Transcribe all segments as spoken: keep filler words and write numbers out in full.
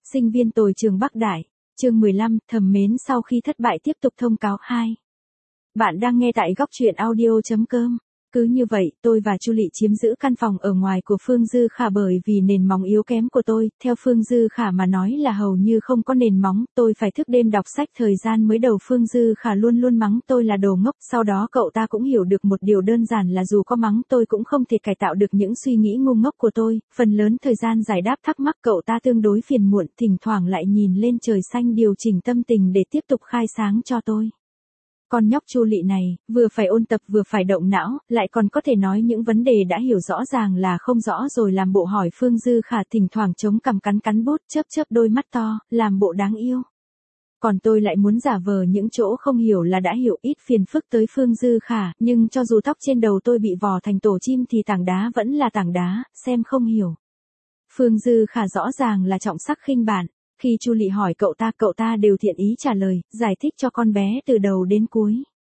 Sinh viên tồi trường Bắc Đại, chương mười lăm, thầm mến sau khi thất bại tiếp tục thông cáo hai. Bạn đang nghe tại góc truyện audio.com. Cứ như vậy, tôi và Chu Lị chiếm giữ căn phòng ở ngoài của Phương Dư Khả bởi vì nền móng yếu kém của tôi, theo Phương Dư Khả mà nói là hầu như không có nền móng, tôi phải thức đêm đọc sách thời gian mới đầu. Phương Dư Khả luôn luôn mắng tôi là đồ ngốc, sau đó cậu ta cũng hiểu được một điều đơn giản là dù có mắng tôi cũng không thể cải tạo được những suy nghĩ ngu ngốc của tôi, phần lớn thời gian giải đáp thắc mắc cậu ta tương đối phiền muộn, thỉnh thoảng lại nhìn lên trời xanh điều chỉnh tâm tình để tiếp tục khai sáng cho tôi. Con nhóc Chu Lị này, vừa phải ôn tập vừa phải động não, lại còn có thể nói những vấn đề đã hiểu rõ ràng là không rõ rồi làm bộ hỏi Phương Dư Khả, thỉnh thoảng chống cằm cắn cắn bút, chớp chớp đôi mắt to, làm bộ đáng yêu. Còn tôi lại muốn giả vờ những chỗ không hiểu là đã hiểu, ít phiền phức tới Phương Dư Khả, nhưng cho dù tóc trên đầu tôi bị vò thành tổ chim thì tảng đá vẫn là tảng đá, xem không hiểu. Phương Dư Khả rõ ràng là trọng sắc khinh bạn. Khi Chu Lị hỏi cậu ta, cậu ta đều thiện ý trả lời, giải thích cho con bé từ đầu đến cuối.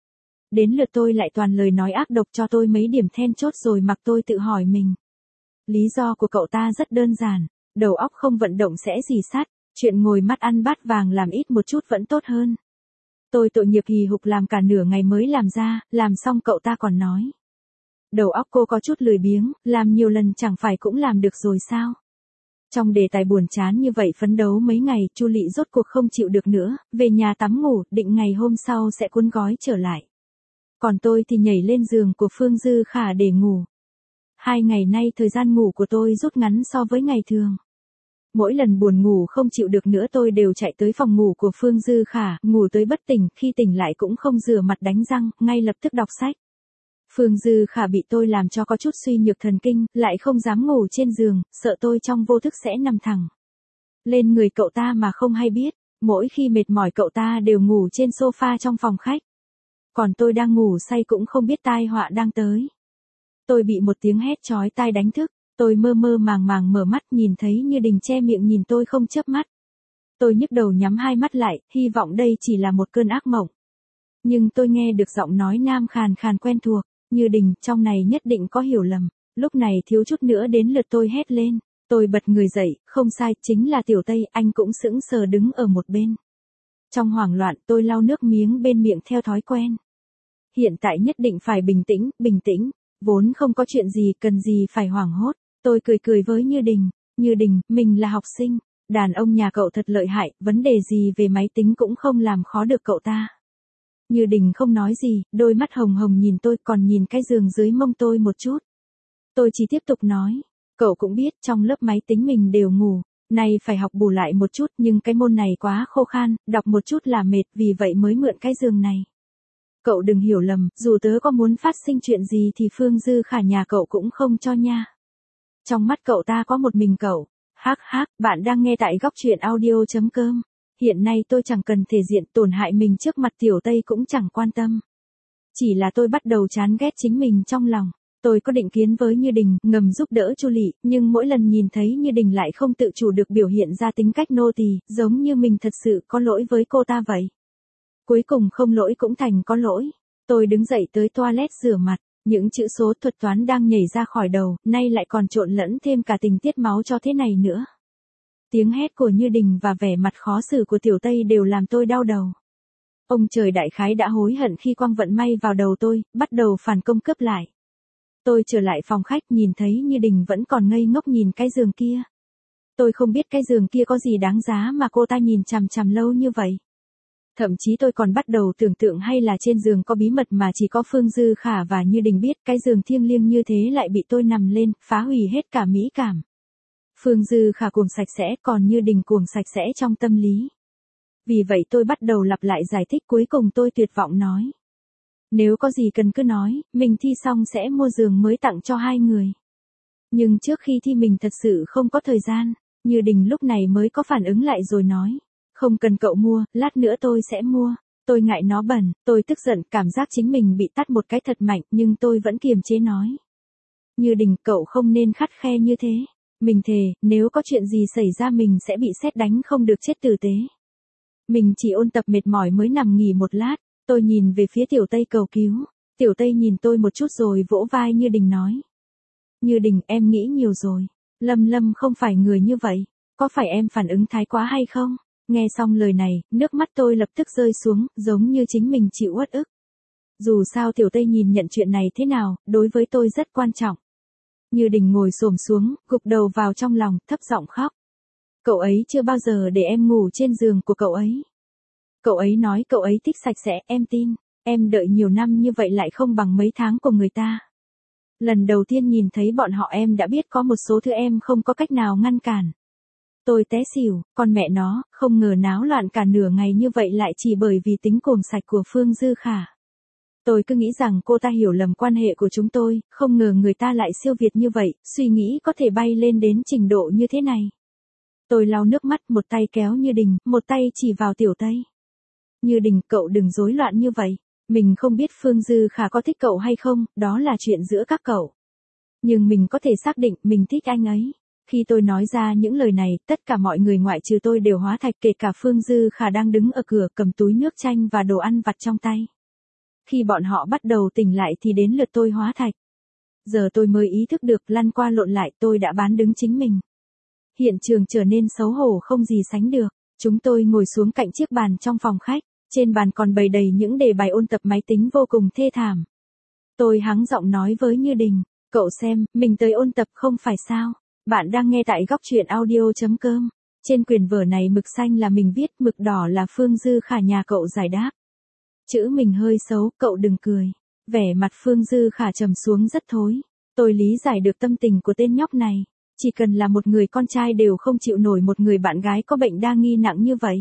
Đến lượt tôi lại toàn lời nói ác độc cho tôi mấy điểm then chốt rồi mặc tôi tự hỏi mình. Lý do của cậu ta rất đơn giản, đầu óc không vận động sẽ rì sát, chuyện ngồi mắt ăn bát vàng làm ít một chút vẫn tốt hơn. Tôi tội nghiệp hì hục làm cả nửa ngày mới làm ra, làm xong cậu ta còn nói. Đầu óc cô có chút lười biếng, làm nhiều lần chẳng phải cũng làm được rồi sao? Trong đề tài buồn chán như vậy phấn đấu mấy ngày, Chu Lị rốt cuộc không chịu được nữa, về nhà tắm ngủ, định ngày hôm sau sẽ cuốn gói trở lại. Còn tôi thì nhảy lên giường của Phương Dư Khả để ngủ. Hai ngày nay thời gian ngủ của tôi rút ngắn so với ngày thường. Mỗi lần buồn ngủ không chịu được nữa tôi đều chạy tới phòng ngủ của Phương Dư Khả, ngủ tới bất tỉnh, khi tỉnh lại cũng không rửa mặt đánh răng, ngay lập tức đọc sách. Phương Dư Khả bị tôi làm cho có chút suy nhược thần kinh, lại không dám ngủ trên giường, sợ tôi trong vô thức sẽ nằm thẳng lên người cậu ta mà không hay biết. Mỗi khi mệt mỏi cậu ta đều ngủ trên sofa trong phòng khách. Còn tôi đang ngủ say cũng không biết tai họa đang tới. Tôi bị một tiếng hét chói tai đánh thức, tôi mơ mơ màng màng mở mắt nhìn thấy Như Đình che miệng nhìn tôi không chớp mắt. Tôi nhức đầu nhắm hai mắt lại, hy vọng đây chỉ là một cơn ác mộng. Nhưng tôi nghe được giọng nói nam khàn khàn quen thuộc. Như Đình, trong này nhất định có hiểu lầm. Lúc này thiếu chút nữa đến lượt tôi hét lên. Tôi bật người dậy, không sai, chính là Tiểu Tây, anh cũng sững sờ đứng ở một bên. Trong hoảng loạn tôi lau nước miếng bên miệng theo thói quen. Hiện tại nhất định phải bình tĩnh, bình tĩnh, vốn không có chuyện gì cần gì phải hoảng hốt. Tôi cười cười với Như Đình. Như Đình, mình là học sinh, đàn ông nhà cậu thật lợi hại, vấn đề gì về máy tính cũng không làm khó được cậu ta. Như Đình không nói gì, đôi mắt hồng hồng nhìn tôi, còn nhìn cái giường dưới mông tôi một chút. Tôi chỉ tiếp tục nói, cậu cũng biết trong lớp máy tính mình đều ngủ, nay phải học bù lại một chút, nhưng cái môn này quá khô khan, đọc một chút là mệt, vì vậy mới mượn cái giường này. Cậu đừng hiểu lầm, dù tớ có muốn phát sinh chuyện gì thì Phương Dư Khả nhà cậu cũng không cho nha. Trong mắt cậu ta có một mình cậu. Hắc hắc, bạn đang nghe tại góc truyện audio.com. Hiện nay tôi chẳng cần thể diện tổn hại mình trước mặt Tiểu Tây cũng chẳng quan tâm. Chỉ là tôi bắt đầu chán ghét chính mình trong lòng. Tôi có định kiến với Như Đình, ngầm giúp đỡ Chu Lị, nhưng mỗi lần nhìn thấy Như Đình lại không tự chủ được biểu hiện ra tính cách nô tỳ, giống như mình thật sự có lỗi với cô ta vậy. Cuối cùng không lỗi cũng thành có lỗi. Tôi đứng dậy tới toilet rửa mặt, những chữ số thuật toán đang nhảy ra khỏi đầu, nay lại còn trộn lẫn thêm cả tình tiết máu cho thế này nữa. Tiếng hét của Như Đình và vẻ mặt khó xử của Tiểu Tây đều làm tôi đau đầu. Ông trời đại khái đã hối hận khi quăng vận may vào đầu tôi, bắt đầu phản công cướp lại. Tôi trở lại phòng khách nhìn thấy Như Đình vẫn còn ngây ngốc nhìn cái giường kia. Tôi không biết cái giường kia có gì đáng giá mà cô ta nhìn chằm chằm lâu như vậy. Thậm chí tôi còn bắt đầu tưởng tượng hay là trên giường có bí mật mà chỉ có Phương Dư Khả và Như Đình biết, cái giường thiêng liêng như thế lại bị tôi nằm lên, phá hủy hết cả mỹ cảm. Phương Dư Khả cuồng sạch sẽ, còn Như Đình cuồng sạch sẽ trong tâm lý. Vì vậy tôi bắt đầu lặp lại giải thích, cuối cùng tôi tuyệt vọng nói. Nếu có gì cần cứ nói, mình thi xong sẽ mua giường mới tặng cho hai người. Nhưng trước khi thi mình thật sự không có thời gian, Như Đình lúc này mới có phản ứng lại rồi nói. Không cần cậu mua, lát nữa tôi sẽ mua. Tôi ngại nó bẩn, tôi tức giận, cảm giác chính mình bị tát một cái thật mạnh, nhưng tôi vẫn kiềm chế nói. Như Đình, cậu không nên khắt khe như thế. Mình thề, nếu có chuyện gì xảy ra mình sẽ bị sét đánh không được chết tử tế. Mình chỉ ôn tập mệt mỏi mới nằm nghỉ một lát, tôi nhìn về phía Tiểu Tây cầu cứu. Tiểu Tây nhìn tôi một chút rồi vỗ vai Như Đình nói. Như Đình, em nghĩ nhiều rồi. Lâm Lâm không phải người như vậy. Có phải em phản ứng thái quá hay không? Nghe xong lời này, nước mắt tôi lập tức rơi xuống, giống như chính mình chịu uất ức. Dù sao Tiểu Tây nhìn nhận chuyện này thế nào, đối với tôi rất quan trọng. Như Đình ngồi xổm xuống, gục đầu vào trong lòng, thấp giọng khóc. Cậu ấy chưa bao giờ để em ngủ trên giường của cậu ấy. Cậu ấy nói cậu ấy thích sạch sẽ, em tin. Em đợi nhiều năm như vậy lại không bằng mấy tháng của người ta. Lần đầu tiên nhìn thấy bọn họ em đã biết có một số thứ em không có cách nào ngăn cản. Tôi té xỉu, con mẹ nó, không ngờ náo loạn cả nửa ngày như vậy lại chỉ bởi vì tính cuồng sạch của Phương Dư Khả. Tôi cứ nghĩ rằng cô ta hiểu lầm quan hệ của chúng tôi, không ngờ người ta lại siêu việt như vậy, suy nghĩ có thể bay lên đến trình độ như thế này. Tôi lau nước mắt, một tay kéo Như Đình, một tay chỉ vào Tiểu Tây. Như Đình, cậu đừng rối loạn như vậy. Mình không biết Phương Dư Khả có thích cậu hay không, đó là chuyện giữa các cậu. Nhưng mình có thể xác định mình thích anh ấy. Khi tôi nói ra những lời này, tất cả mọi người ngoại trừ tôi đều hóa thạch, kể cả Phương Dư Khả đang đứng ở cửa cầm túi nước chanh và đồ ăn vặt trong tay. Khi bọn họ bắt đầu tỉnh lại thì đến lượt tôi hóa thạch. Giờ tôi mới ý thức được, lăn qua lộn lại tôi đã bán đứng chính mình. Hiện trường trở nên xấu hổ không gì sánh được. Chúng tôi ngồi xuống cạnh chiếc bàn trong phòng khách. Trên bàn còn bày đầy những đề bài ôn tập máy tính vô cùng thê thảm. Tôi hắng giọng nói với Như Đình, cậu xem, mình tới ôn tập không phải sao. Bạn đang nghe tại góc truyện audio chấm com. Trên quyển vở này mực xanh là mình viết, mực đỏ là Phương Dư Khả nhà cậu giải đáp. Chữ mình hơi xấu, cậu đừng cười. Vẻ mặt Phương Dư Khả trầm xuống rất thối. Tôi lý giải được tâm tình của tên nhóc này. Chỉ cần là một người con trai đều không chịu nổi một người bạn gái có bệnh đa nghi nặng như vậy.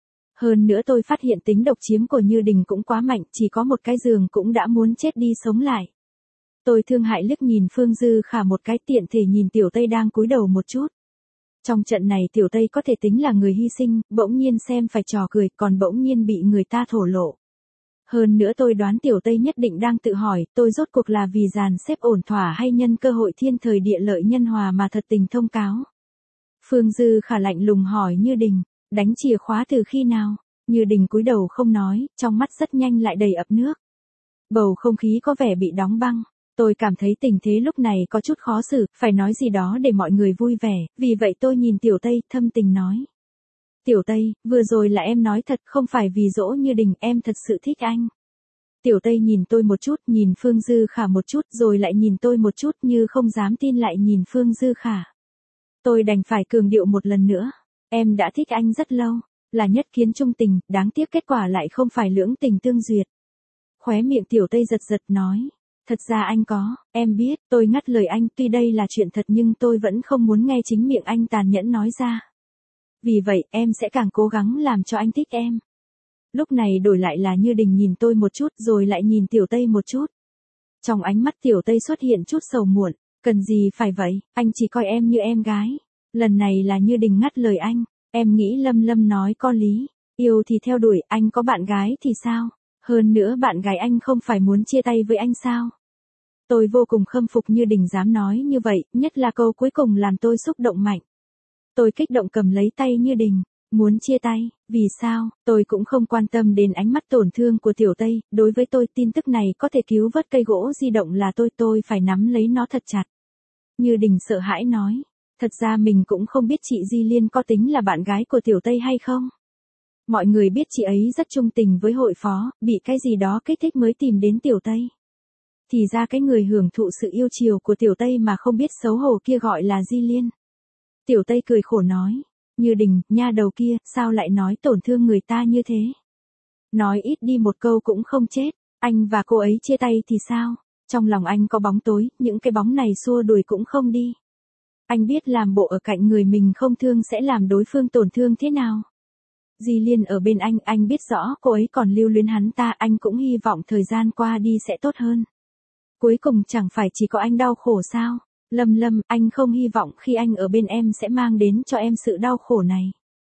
Hơn nữa tôi phát hiện tính độc chiếm của Như Đình cũng quá mạnh, chỉ có một cái giường cũng đã muốn chết đi sống lại. Tôi thương hại liếc nhìn Phương Dư Khả một cái, tiện thể nhìn Tiểu Tây đang cúi đầu một chút. Trong trận này Tiểu Tây có thể tính là người hy sinh, bỗng nhiên xem phải trò cười, còn bỗng nhiên bị người ta thổ lộ. Hơn nữa tôi đoán Tiểu Tây nhất định đang tự hỏi, tôi rốt cuộc là vì dàn xếp ổn thỏa hay nhân cơ hội thiên thời địa lợi nhân hòa mà thật tình thông cáo. Phương Dư Khả lạnh lùng hỏi Như Đình, đánh chìa khóa từ khi nào? Như Đình cúi đầu không nói, trong mắt rất nhanh lại đầy ập nước. Bầu không khí có vẻ bị đóng băng. Tôi cảm thấy tình thế lúc này có chút khó xử, phải nói gì đó để mọi người vui vẻ, vì vậy tôi nhìn Tiểu Tây, thâm tình nói. Tiểu Tây, vừa rồi là em nói thật, không phải vì dỗ Như Đình, em thật sự thích anh. Tiểu Tây nhìn tôi một chút, nhìn Phương Dư Khả một chút, rồi lại nhìn tôi một chút như không dám tin lại nhìn Phương Dư Khả. Tôi đành phải cường điệu một lần nữa. Em đã thích anh rất lâu, là nhất kiến trung tình, đáng tiếc kết quả lại không phải lưỡng tình tương duyệt. Khóe miệng Tiểu Tây giật giật nói. Thật ra anh có, em biết, tôi ngắt lời anh, tuy đây là chuyện thật nhưng tôi vẫn không muốn nghe chính miệng anh tàn nhẫn nói ra. Vì vậy, em sẽ càng cố gắng làm cho anh thích em. Lúc này đổi lại là Như Đình nhìn tôi một chút rồi lại nhìn Tiểu Tây một chút. Trong ánh mắt Tiểu Tây xuất hiện chút sầu muộn, cần gì phải vậy, anh chỉ coi em như em gái. Lần này là Như Đình ngắt lời anh, em nghĩ Lâm Lâm nói có lý, yêu thì theo đuổi, anh có bạn gái thì sao? Hơn nữa bạn gái anh không phải muốn chia tay với anh sao? Tôi vô cùng khâm phục Như Đình dám nói như vậy, nhất là câu cuối cùng làm tôi xúc động mạnh. Tôi kích động cầm lấy tay Như Đình, muốn chia tay, vì sao? Tôi cũng không quan tâm đến ánh mắt tổn thương của Tiểu Tây, đối với tôi tin tức này có thể cứu vớt cây gỗ di động là tôi tôi phải nắm lấy nó thật chặt. Như Đình sợ hãi nói, thật ra mình cũng không biết chị Di Liên có tính là bạn gái của Tiểu Tây hay không. Mọi người biết chị ấy rất trung tình với hội phó, bị cái gì đó kích thích mới tìm đến Tiểu Tây. Thì ra cái người hưởng thụ sự yêu chiều của Tiểu Tây mà không biết xấu hổ kia gọi là Di Liên. Tiểu Tây cười khổ nói, Như Đình, nha đầu kia, sao lại nói tổn thương người ta như thế? Nói ít đi một câu cũng không chết, anh và cô ấy chia tay thì sao? Trong lòng anh có bóng tối, những cái bóng này xua đuổi cũng không đi. Anh biết làm bộ ở cạnh người mình không thương sẽ làm đối phương tổn thương thế nào. Di Liên ở bên anh, anh biết rõ cô ấy còn lưu luyến hắn ta, anh cũng hy vọng thời gian qua đi sẽ tốt hơn. Cuối cùng chẳng phải chỉ có anh đau khổ sao? Lâm Lâm, anh không hy vọng khi anh ở bên em sẽ mang đến cho em sự đau khổ này.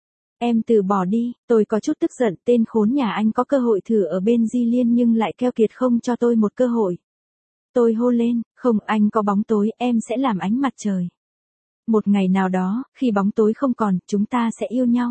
Em từ bỏ đi, tôi có chút tức giận, tên khốn nhà anh có cơ hội thử ở bên Di Liên nhưng lại keo kiệt không cho tôi một cơ hội. Tôi hô lên, không, anh có bóng tối, em sẽ làm ánh mặt trời. Một ngày nào đó, khi bóng tối không còn, chúng ta sẽ yêu nhau.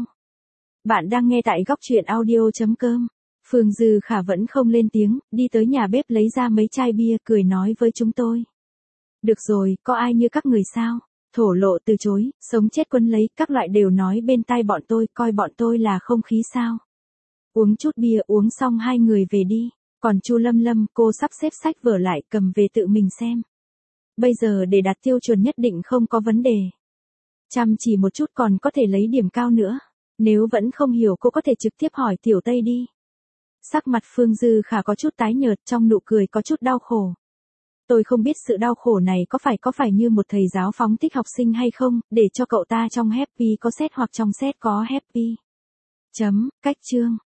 Bạn đang nghe tại góc truyện audio chấm com. Phương Dư Khả vẫn không lên tiếng, đi tới nhà bếp lấy ra mấy chai bia, cười nói với chúng tôi. Được rồi, có ai như các người sao? thổ lộ từ chối, sống chết quấn lấy, các loại đều nói bên tai bọn tôi, coi bọn tôi là không khí sao. Uống chút bia, uống xong hai người về đi, còn Chu Lâm Lâm, cô sắp xếp sách vở lại, cầm về tự mình xem. Bây giờ để đạt tiêu chuẩn nhất định không có vấn đề. Chăm chỉ một chút còn có thể lấy điểm cao nữa. Nếu vẫn không hiểu cô có thể trực tiếp hỏi Tiểu Tây đi. Sắc mặt Phương Dư Khả có chút tái nhợt, trong nụ cười có chút đau khổ. Tôi không biết sự đau khổ này có phải có phải như một thầy giáo phóng thích học sinh hay không, để cho cậu ta trong happy có set hoặc trong set có happy. Chấm, cách chương.